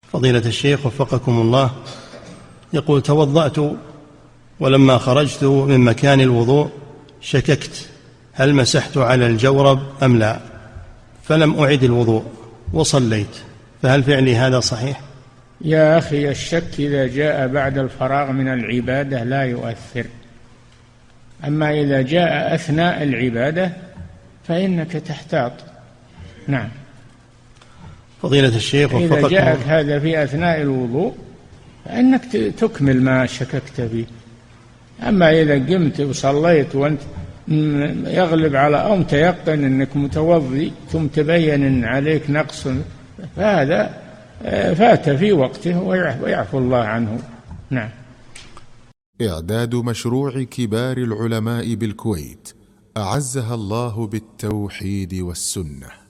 فضيلة الشيخ وفقكم الله، يقول: توضأت ولما خرجت من مكان الوضوء شككت هل مسحت على الجورب أم لا، فلم أعد الوضوء وصليت، فهل فعلي هذا صحيح؟ يا أخي، الشك إذا جاء بعد الفراغ من العبادة لا يؤثر، أما إذا جاء أثناء العبادة فإنك تحتاط. نعم. فضيلة الشيخ وفقكم إذا جاءك هذا في أثناء الوضوء فإنك تكمل ما شككت فيه. أما إذا قمت وصليت وأنت يغلب على أو متيقن أنك متوضي ثم تبين أن عليك نقص، فهذا فات في وقته ويعفو الله عنه. نعم. إعداد مشروع كبار العلماء بالكويت أعزها الله بالتوحيد والسنة.